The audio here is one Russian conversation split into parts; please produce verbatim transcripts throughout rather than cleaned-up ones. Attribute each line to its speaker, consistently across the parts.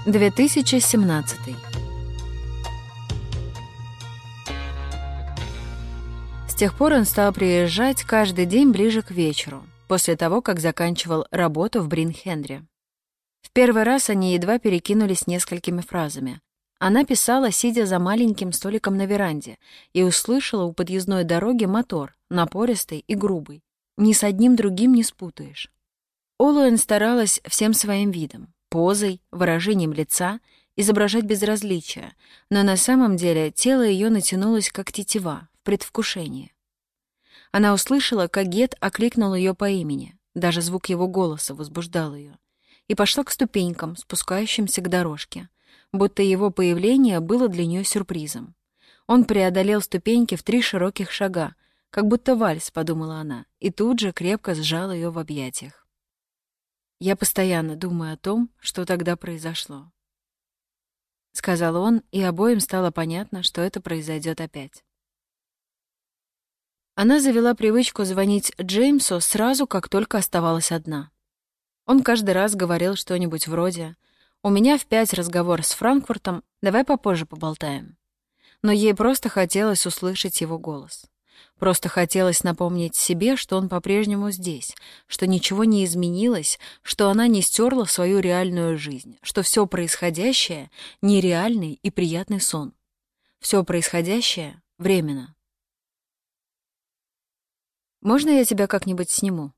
Speaker 1: две тысячи семнадцатый. С тех пор он стал приезжать каждый день ближе к вечеру, после того, как заканчивал работу в Брин-Хенри. В первый раз они едва перекинулись несколькими фразами. Она писала, сидя за маленьким столиком на веранде, и услышала у подъездной дороги мотор, напористый и грубый. Ни с одним другим не спутаешь. Олуэн старалась всем своим видом, позой, выражением лица, изображать безразличие, но на самом деле тело ее натянулось, как тетива, в предвкушении. Она услышала, как Гет окликнул ее по имени, даже звук его голоса возбуждал ее, и пошла к ступенькам, спускающимся к дорожке, будто его появление было для нее сюрпризом. Он преодолел ступеньки в три широких шага, как будто вальс, подумала она, и тут же крепко сжал ее в объятиях. «Я постоянно думаю о том, что тогда произошло», — сказал он, и обоим стало понятно, что это произойдет опять. Она завела привычку звонить Джеймсу сразу, как только оставалась одна. Он каждый раз говорил что-нибудь вроде «У меня в пять разговор с Франкфуртом, давай попозже поболтаем». Но ей просто хотелось услышать его голос. Просто хотелось напомнить себе, что он по-прежнему здесь, что ничего не изменилось, что она не стерла свою реальную жизнь, что все происходящее — нереальный и приятный сон. Все происходящее — временно. «Можно я тебя как-нибудь сниму?»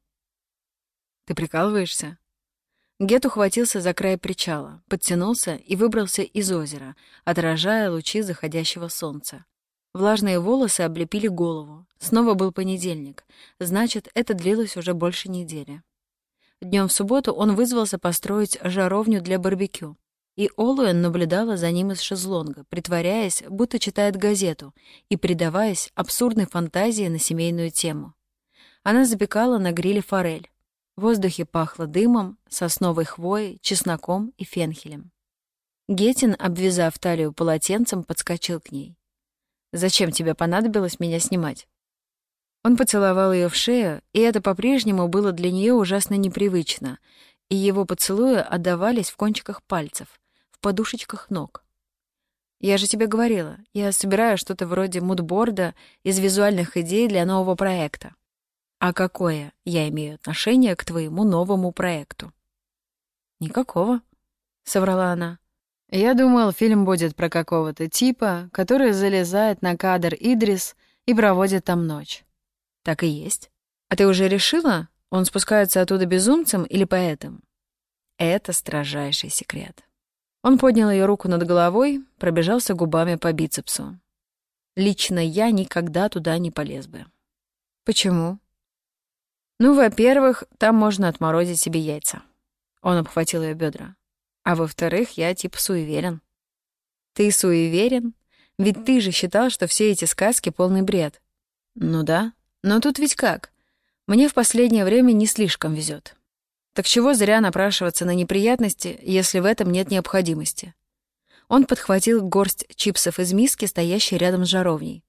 Speaker 1: «Ты прикалываешься?» Гет ухватился за край причала, подтянулся и выбрался из озера, отражая лучи заходящего солнца. Влажные волосы облепили голову. Снова был понедельник. Значит, это длилось уже больше недели. Днем в субботу он вызвался построить жаровню для барбекю, и Олуэн наблюдала за ним из шезлонга, притворяясь, будто читает газету, и предаваясь абсурдной фантазии на семейную тему. Она запекала на гриле форель. В воздухе пахло дымом, сосновой хвоей, чесноком и фенхелем. Геттин, обвязав талию полотенцем, подскочил к ней. «Зачем тебе понадобилось меня снимать?» Он поцеловал ее в шею, и это по-прежнему было для нее ужасно непривычно, и его поцелуи отдавались в кончиках пальцев, в подушечках ног. «Я же тебе говорила, я собираю что-то вроде мудборда из визуальных идей для нового проекта. А какое я имею отношение к твоему новому проекту?» «Никакого», — соврала она. «Я думал, фильм будет про какого-то типа, который залезает на кадр Идрис и проводит там ночь». «Так и есть. А ты уже решила, он спускается оттуда безумцем или поэтом?» «Это строжайший секрет». Он поднял ее руку над головой, пробежался губами по бицепсу. «Лично я никогда туда не полез бы». «Почему?» «Ну, во-первых, там можно отморозить себе яйца». Он обхватил ее бедра. «А во-вторых, я типа суеверен». «Ты суеверен? Ведь ты же считал, что все эти сказки — полный бред». «Ну да. Но тут ведь как? Мне в последнее время не слишком везет. Так чего зря напрашиваться на неприятности, если в этом нет необходимости?» Он подхватил горсть чипсов из миски, стоящей рядом с жаровней.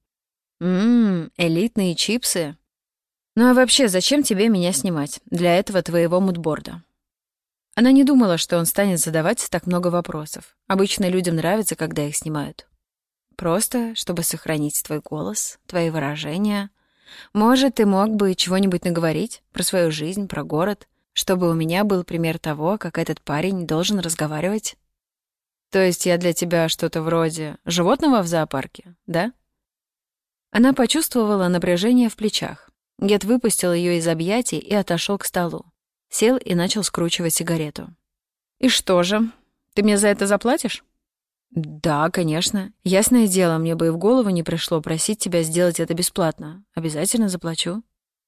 Speaker 1: «Ммм, элитные чипсы. Ну а вообще, зачем тебе меня снимать для этого твоего мудборда?» Она не думала, что он станет задавать так много вопросов. Обычно людям нравится, когда их снимают. Просто, чтобы сохранить твой голос, твои выражения. Может, ты мог бы чего-нибудь наговорить про свою жизнь, про город, чтобы у меня был пример того, как этот парень должен разговаривать. То есть я для тебя что-то вроде животного в зоопарке, да? Она почувствовала напряжение в плечах. Гет выпустил ее из объятий и отошел к столу. Сел и начал скручивать сигарету. «И что же? Ты мне за это заплатишь?» «Да, конечно. Ясное дело, мне бы и в голову не пришло просить тебя сделать это бесплатно. Обязательно заплачу».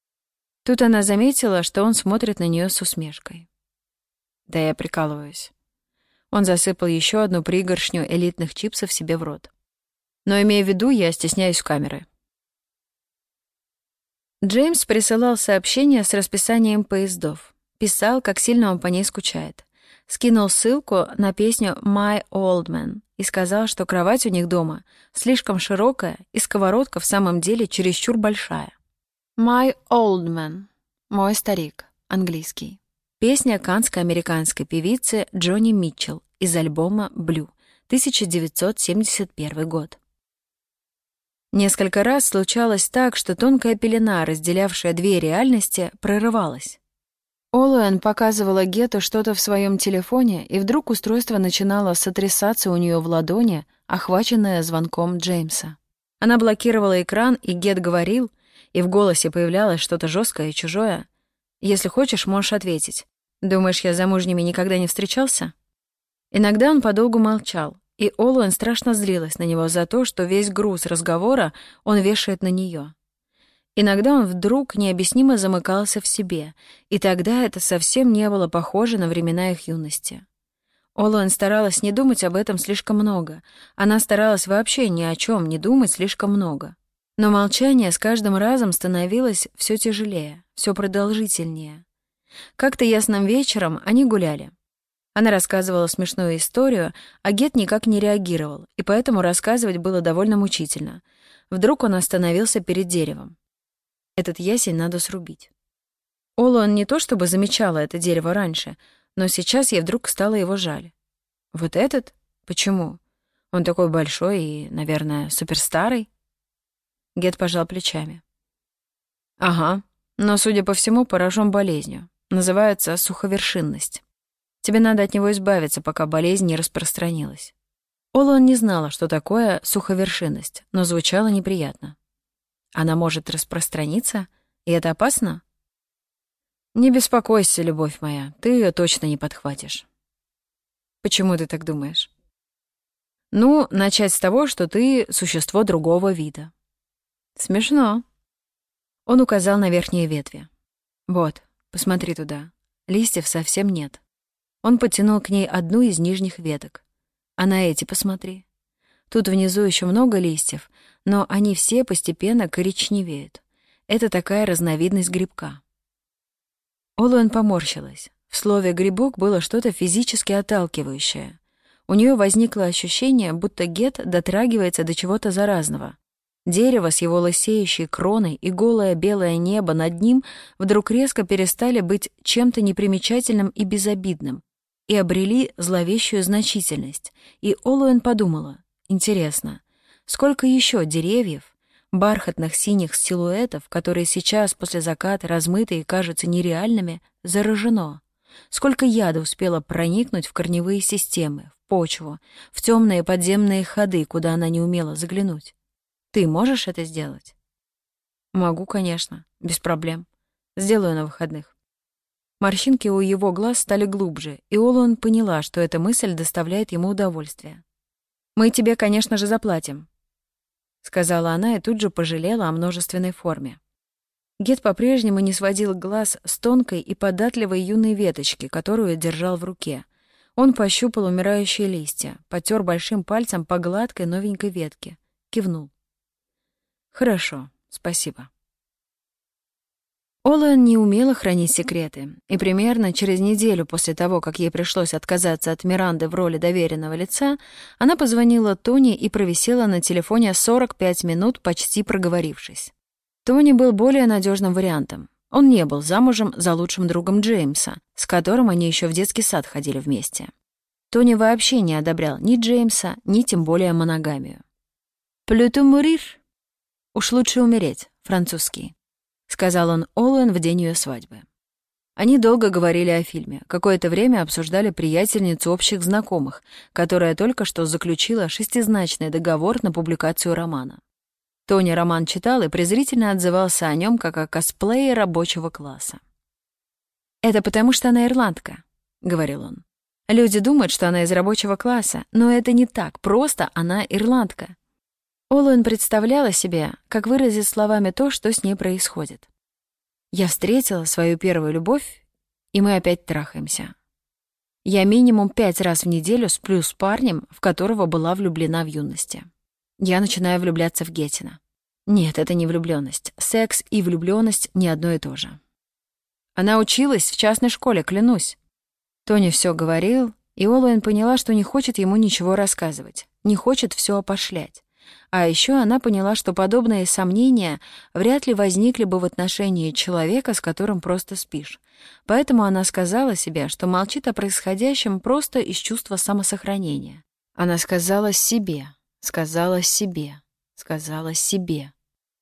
Speaker 1: Тут она заметила, что он смотрит на нее с усмешкой. «Да я прикалываюсь». Он засыпал еще одну пригоршню элитных чипсов себе в рот. «Но имея в виду, я стесняюсь камеры». Джеймс присылал сообщения с расписанием поездов. Писал, как сильно он по ней скучает. Скинул ссылку на песню «My Old Man» и сказал, что кровать у них дома слишком широкая и сковородка в самом деле чересчур большая. «My Old Man» — «Мой старик», английский. Песня канадско-американской певицы Джонни Митчелл из альбома «Blue», тысяча девятьсот семьдесят первый год. Несколько раз случалось так, что тонкая пелена, разделявшая две реальности, прорывалась. Олуэн показывала Гету что-то в своем телефоне, и вдруг устройство начинало сотрясаться у нее в ладони, охваченное звонком Джеймса. Она блокировала экран, и Гет говорил, и в голосе появлялось что-то жесткое и чужое. «Если хочешь, можешь ответить. Думаешь, я с замужними никогда не встречался?» Иногда он подолгу молчал, и Олуэн страшно злилась на него за то, что весь груз разговора он вешает на нее. Иногда он вдруг необъяснимо замыкался в себе, и тогда это совсем не было похоже на времена их юности. Олуэн старалась не думать об этом слишком много. Она старалась вообще ни о чем не думать слишком много. Но молчание с каждым разом становилось все тяжелее, все продолжительнее. Как-то ясным вечером они гуляли. Она рассказывала смешную историю, а Гет никак не реагировал, и поэтому рассказывать было довольно мучительно. Вдруг он остановился перед деревом. Этот ясень надо срубить. Олуэн не то чтобы замечала это дерево раньше, но сейчас ей вдруг стало его жаль. Вот этот? Почему? Он такой большой и, наверное, суперстарый? Гет пожал плечами. Ага, но, судя по всему, поражен болезнью. Называется суховершинность. Тебе надо от него избавиться, пока болезнь не распространилась. Олуэн не знала, что такое суховершинность, но звучало неприятно. Она может распространиться, и это опасно? Не беспокойся, любовь моя, ты ее точно не подхватишь. Почему ты так думаешь? Ну, начать с того, что ты существо другого вида. Смешно. Он указал на верхние ветви. Вот, посмотри туда. Листьев совсем нет. Он потянул к ней одну из нижних веток. А на эти посмотри. Тут внизу еще много листьев, но они все постепенно коричневеют. Это такая разновидность грибка. Олуэн поморщилась. В слове «грибок» было что-то физически отталкивающее. У нее возникло ощущение, будто Гет дотрагивается до чего-то заразного. Дерево с его лысеющей кроной и голое белое небо над ним вдруг резко перестали быть чем-то непримечательным и безобидным и обрели зловещую значительность. И Олуэн подумала, интересно, сколько еще деревьев, бархатных синих силуэтов, которые сейчас после заката размыты и кажутся нереальными, заражено? Сколько яда успело проникнуть в корневые системы, в почву, в темные подземные ходы, куда она не умела заглянуть? Ты можешь это сделать? Могу, конечно, без проблем. Сделаю на выходных. Морщинки у его глаз стали глубже, и Олуэн поняла, что эта мысль доставляет ему удовольствие. «Мы тебе, конечно же, заплатим», — сказала она и тут же пожалела о множественной форме. Гет по-прежнему не сводил глаз с тонкой и податливой юной веточки, которую держал в руке. Он пощупал умирающие листья, потер большим пальцем по гладкой новенькой ветке, кивнул. «Хорошо, спасибо». Олуэн не умела хранить секреты, и примерно через неделю после того, как ей пришлось отказаться от Миранды в роли доверенного лица, она позвонила Тони и провисела на телефоне сорок пять минут, почти проговорившись. Тони был более надежным вариантом. Он не был замужем за лучшим другом Джеймса, с которым они еще в детский сад ходили вместе. Тони вообще не одобрял ни Джеймса, ни тем более моногамию. «Плюту мурир» — «Уж лучше умереть», французский, — сказал он Олуэн в день ее свадьбы. Они долго говорили о фильме, какое-то время обсуждали приятельницу общих знакомых, которая только что заключила шестизначный договор на публикацию романа. Тони роман читал и презрительно отзывался о нем как о косплее рабочего класса. «Это потому, что она ирландка», — говорил он. «Люди думают, что она из рабочего класса, но это не так, просто она ирландка». Олуэн представляла себе, как выразить словами то, что с ней происходит. «Я встретила свою первую любовь, и мы опять трахаемся. Я минимум пять раз в неделю сплю с парнем, в которого была влюблена в юности. Я начинаю влюбляться в Геттина. Нет, это не влюблённость. Секс и влюблённость не одно и то же. Она училась в частной школе, клянусь». Тони всё говорил, и Олуэн поняла, что не хочет ему ничего рассказывать, не хочет всё опошлять. А ещё она поняла, что подобные сомнения вряд ли возникли бы в отношении человека, с которым просто спишь, Поэтому она сказала себе, что молчит о происходящем просто из чувства самосохранения. Она сказала себе, сказала себе, сказала себе.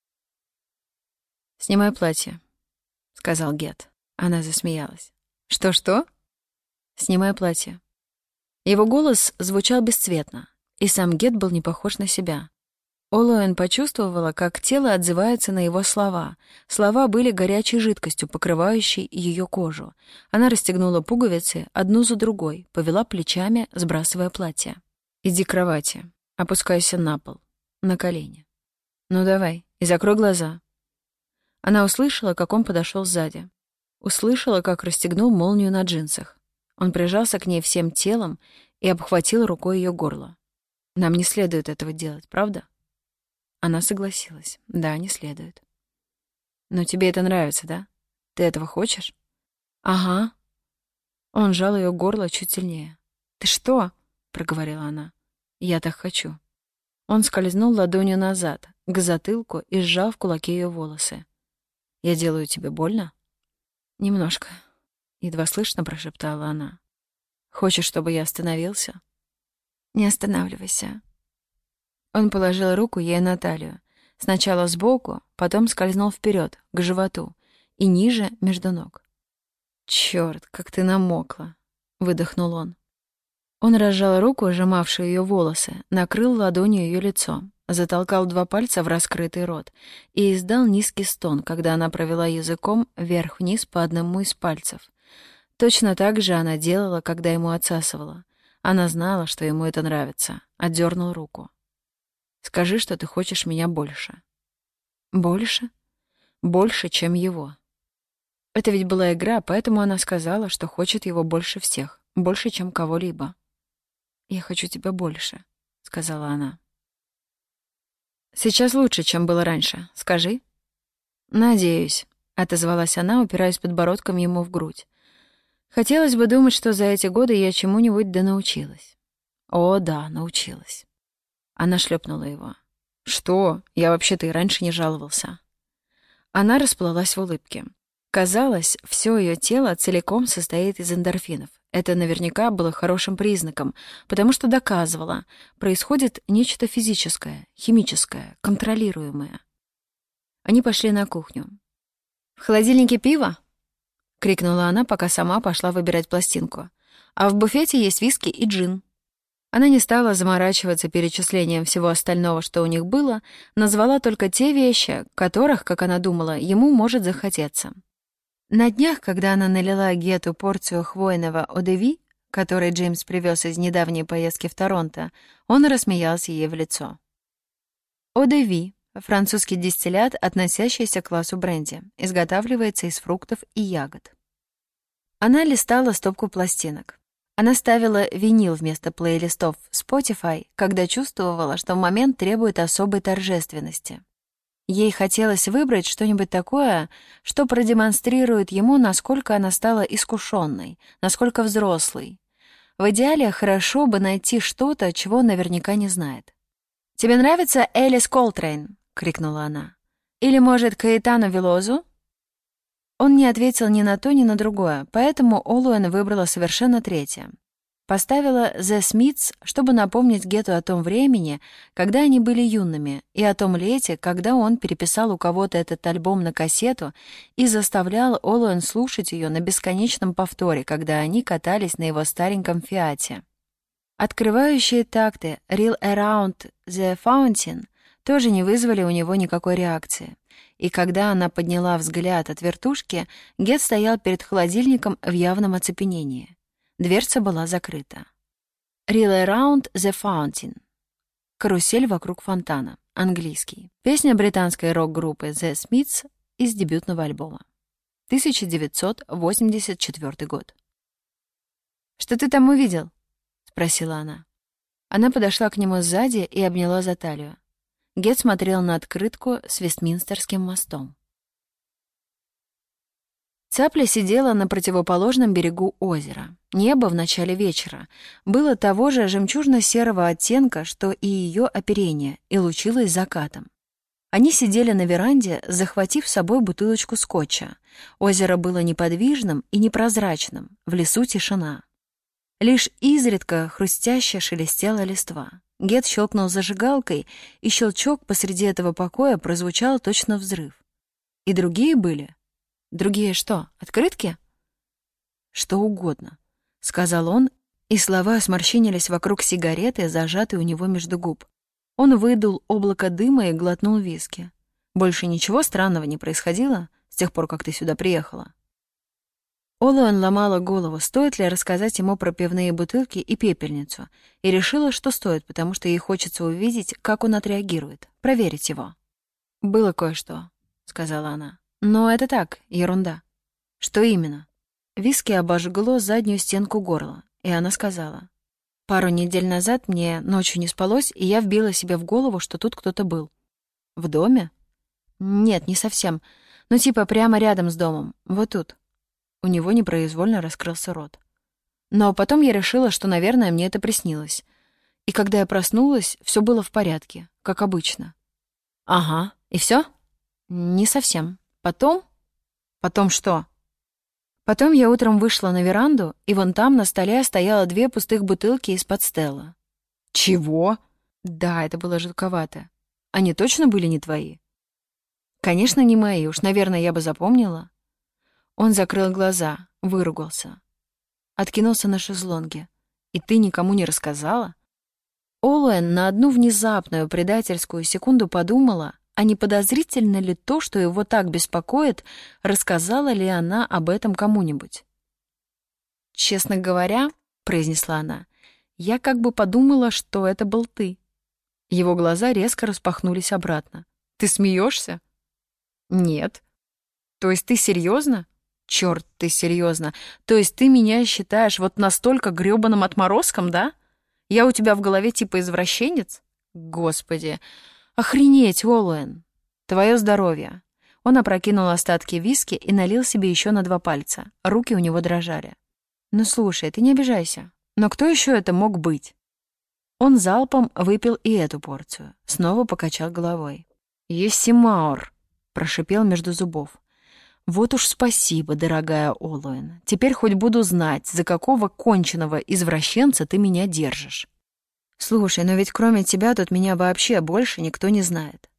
Speaker 1: «Снимай платье», — сказал Гет. Она засмеялась. «Что-что?» «Снимай платье». Его голос звучал бесцветно, и сам Гет был не похож на себя. Олуэн почувствовала, как тело отзывается на его слова. Слова были горячей жидкостью, покрывающей ее кожу. Она расстегнула пуговицы одну за другой, повела плечами, сбрасывая платье. «Иди к кровати, опускайся на пол, на колени. Ну давай, и закрой глаза». Она услышала, как он подошел сзади. Услышала, как расстегнул молнию на джинсах. Он прижался к ней всем телом и обхватил рукой ее горло. «Нам не следует этого делать, правда?» Она согласилась. «Да, не следует». «Но тебе это нравится, да? Ты этого хочешь?» «Ага». Он сжал ее горло чуть сильнее. «Ты что?» — проговорила она. «Я так хочу». Он скользнул ладонью назад, к затылку, и сжал в кулаке ее волосы. «Я делаю тебе больно?» «Немножко», — едва слышно прошептала она. «Хочешь, чтобы я остановился?» «Не останавливайся». Он положил руку ей на талию. Сначала сбоку, потом скользнул вперед, к животу, и ниже, между ног. «Чёрт, как ты намокла!» — выдохнул он. Он разжал руку, сжимавшую ее волосы, накрыл ладонью ее лицо, затолкал два пальца в раскрытый рот и издал низкий стон, когда она провела языком вверх-вниз по одному из пальцев. Точно так же она делала, когда ему отсасывала. Она знала, что ему это нравится. Отдернул руку. «Скажи, что ты хочешь меня больше». «Больше?» «Больше, чем его». Это ведь была игра, поэтому она сказала, что хочет его больше всех, больше, чем кого-либо. «Я хочу тебя больше», — сказала она. «Сейчас лучше, чем было раньше. Скажи». «Надеюсь», — отозвалась она, упираясь подбородком ему в грудь. «Хотелось бы думать, что за эти годы я чему-нибудь да научилась». «О, да, научилась». Она шлепнула его. «Что? Я вообще-то и раньше не жаловался». Она расплылась в улыбке. Казалось, все ее тело целиком состоит из эндорфинов. Это наверняка было хорошим признаком, потому что доказывало, происходит нечто физическое, химическое, контролируемое. Они пошли на кухню. «В холодильнике пиво?» — крикнула она, пока сама пошла выбирать пластинку. «А в буфете есть виски и джин». Она не стала заморачиваться перечислением всего остального, что у них было, назвала только те вещи, которых, как она думала, ему может захотеться. На днях, когда она налила Гету порцию хвойного одеви, который Джеймс привез из недавней поездки в Торонто, он рассмеялся ей в лицо. Одеви — французский дистиллят, относящийся к классу бренди, изготавливается из фруктов и ягод. Она листала стопку пластинок. Она ставила винил вместо плейлистов в Spotify, когда чувствовала, что момент требует особой торжественности. Ей хотелось выбрать что-нибудь такое, что продемонстрирует ему, насколько она стала искушенной, насколько взрослой. В идеале хорошо бы найти что-то, чего он наверняка не знает. «Тебе нравится Элис Колтрейн?» — крикнула она. «Или, может, Каэтано Велозу?» Он не ответил ни на то, ни на другое, поэтому Олуэн выбрала совершенно третье. Поставила The Smiths, чтобы напомнить Гету о том времени, когда они были юными, и о том лете, когда он переписал у кого-то этот альбом на кассету и заставлял Олуэн слушать ее на бесконечном повторе, когда они катались на его стареньком Фиате. Открывающие такты Reel Around the Fountain тоже не вызвали у него никакой реакции. И когда она подняла взгляд от вертушки, Гет стоял перед холодильником в явном оцепенении. Дверца была закрыта. «Reel Around the Fountain». «Карусель вокруг фонтана». Английский. Песня британской рок-группы The Smiths из дебютного альбома. тысяча девятьсот восемьдесят четвёртый год. «Что ты там увидел?» — спросила она. Она подошла к нему сзади и обняла за талию. Гет смотрел на открытку с Вестминстерским мостом. Цапля сидела на противоположном берегу озера. Небо в начале вечера было того же жемчужно-серого оттенка, что и ее оперение, и лучилось закатом. Они сидели на веранде, захватив с собой бутылочку скотча. Озеро было неподвижным и непрозрачным, в лесу тишина. Лишь изредка хрустяще шелестела листва. Гет щелкнул зажигалкой, и щелчок посреди этого покоя прозвучал точно взрыв. И другие были? Другие что, открытки? Что угодно, — сказал он, и слова сморщинились вокруг сигареты, зажатой у него между губ. Он выдул облако дыма и глотнул виски. Больше ничего странного не происходило с тех пор, как ты сюда приехала? Олуэн ломала голову, стоит ли рассказать ему про пивные бутылки и пепельницу, и решила, что стоит, потому что ей хочется увидеть, как он отреагирует, проверить его. «Было кое-что», — сказала она. «Но это так, ерунда». «Что именно?» Виски обожгло заднюю стенку горла, и она сказала. «Пару недель назад мне ночью не спалось, и я вбила себе в голову, что тут кто-то был». «В доме?» «Нет, не совсем. Ну, типа прямо рядом с домом, вот тут». У него непроизвольно раскрылся рот. Но потом я решила, что, наверное, мне это приснилось. И когда я проснулась, все было в порядке, как обычно. Ага, и все? Не совсем. Потом? Потом что? Потом я утром вышла на веранду, и вон там на столе стояло две пустых бутылки из-под Стелла. Чего? Да, это было жутковато. Они точно были не твои? Конечно, не мои, уж, наверное, я бы запомнила. Он закрыл глаза, выругался. Откинулся на шезлонге. «И ты никому не рассказала?» Олуэн на одну внезапную предательскую секунду подумала, а не подозрительно ли то, что его так беспокоит, рассказала ли она об этом кому-нибудь. «Честно говоря, — произнесла она, — я как бы подумала, что это был ты». Его глаза резко распахнулись обратно. «Ты смеешься?» «Нет». «То есть ты серьезно? Черт, ты серьезно. То есть ты меня считаешь вот настолько грёбаным отморозком, да? Я у тебя в голове типа извращенец? Господи, охренеть, Олуэн. Твое здоровье». Он опрокинул остатки виски и налил себе еще на два пальца. Руки у него дрожали. «Ну слушай, ты не обижайся. Но кто еще это мог быть?» Он залпом выпил и эту порцию. Снова покачал головой. «Ессимаур», — прошипел между зубов. «Вот уж спасибо, дорогая Олуэн. Теперь хоть буду знать, за какого конченого извращенца ты меня держишь. Слушай, но ведь кроме тебя тут меня вообще больше никто не знает».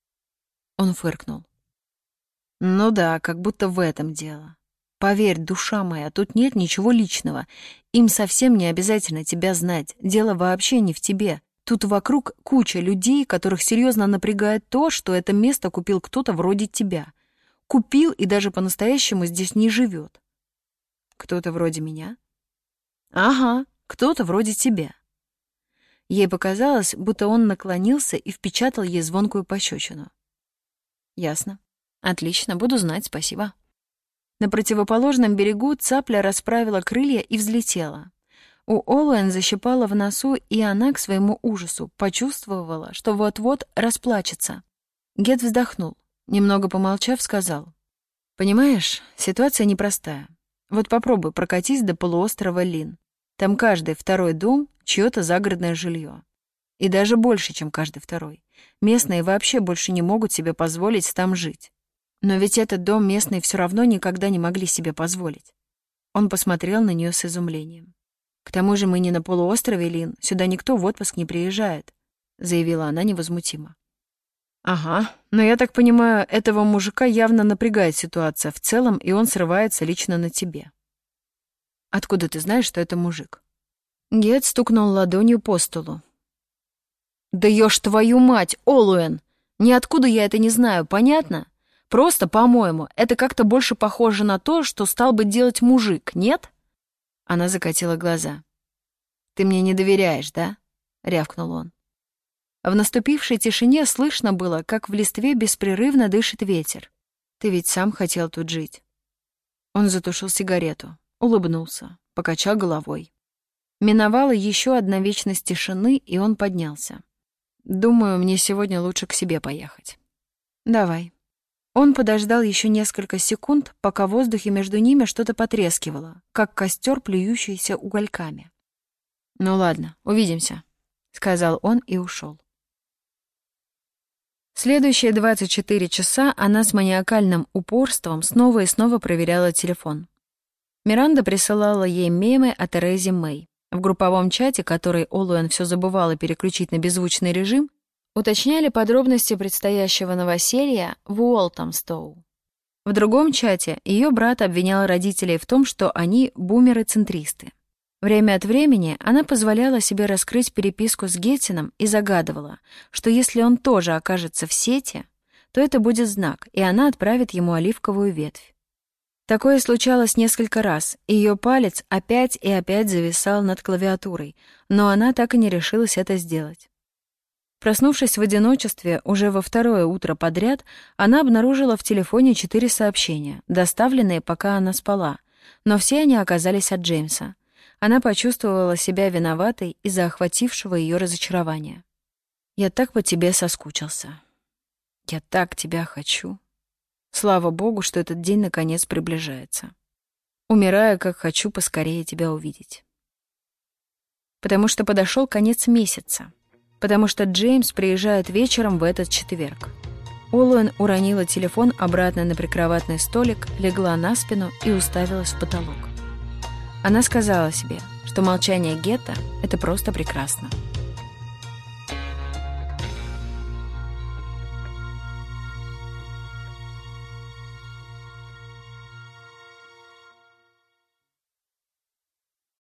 Speaker 1: Он фыркнул. «Ну да, как будто в этом дело. Поверь, душа моя, тут нет ничего личного. Им совсем не обязательно тебя знать. Дело вообще не в тебе. Тут вокруг куча людей, которых серьезно напрягает то, что это место купил кто-то вроде тебя. Купил и даже по-настоящему здесь не живет. Кто-то вроде меня? Ага, кто-то вроде тебя». Ей показалось, будто он наклонился и впечатал ей звонкую пощечину. «Ясно. Отлично, буду знать, спасибо». На противоположном берегу цапля расправила крылья и взлетела. У Олуэн защипала в носу, и она, к своему ужасу, почувствовала, что вот-вот расплачется. Гет вздохнул. Немного помолчав, сказал. «Понимаешь, ситуация непростая. Вот попробуй прокатись до полуострова Лин. Там каждый второй дом — чьё-то загородное жилье. И даже больше, чем каждый второй. Местные вообще больше не могут себе позволить там жить. Но ведь этот дом местные все равно никогда не могли себе позволить». Он посмотрел на нее с изумлением. «К тому же мы не на полуострове Лин, сюда никто в отпуск не приезжает», — заявила она невозмутимо. «Ага, но я так понимаю, этого мужика явно напрягает ситуация в целом, и он срывается лично на тебе». «Откуда ты знаешь, что это мужик?» Гет стукнул ладонью по столу. «Да ешь твою мать, Олуэн! Ниоткуда я это не знаю, понятно? Просто, по-моему, это как-то больше похоже на то, что стал бы делать мужик, нет?» Она закатила глаза. «Ты мне не доверяешь, да?» — рявкнул он. В наступившей тишине слышно было, как в листве беспрерывно дышит ветер. «Ты ведь сам хотел тут жить». Он затушил сигарету, улыбнулся, покачал головой. Миновала еще одна вечность тишины, и он поднялся. «Думаю, мне сегодня лучше к себе поехать». «Давай». Он подождал еще несколько секунд, пока в воздухе между ними что-то потрескивало, как костер, плюющийся угольками. «Ну ладно, увидимся», — сказал он и ушел. Следующие двадцать четыре часа она с маниакальным упорством снова и снова проверяла телефон. Миранда присылала ей мемы о Терезе Мэй. В групповом чате, который Олуэн все забывала переключить на беззвучный режим, уточняли подробности предстоящего новоселья в Уолтhamстоу. В другом чате ее брат обвинял родителей в том, что они бумеры-центристы. Время от времени она позволяла себе раскрыть переписку с Геттином и загадывала, что если он тоже окажется в сети, то это будет знак, и она отправит ему оливковую ветвь. Такое случалось несколько раз, и ее палец опять и опять зависал над клавиатурой, но она так и не решилась это сделать. Проснувшись в одиночестве уже во второе утро подряд, она обнаружила в телефоне четыре сообщения, доставленные, пока она спала, но все они оказались от Джеймса. Она почувствовала себя виноватой из-за охватившего ее разочарования. «Я так по тебе соскучился. Я так тебя хочу. Слава Богу, что этот день наконец приближается. Умираю, как хочу поскорее тебя увидеть». Потому что подошел конец месяца. Потому что Джеймс приезжает вечером в этот четверг. Олуэн уронила телефон обратно на прикроватный столик, легла на спину и уставилась в потолок. Она сказала себе, что молчание Гетта — это просто прекрасно.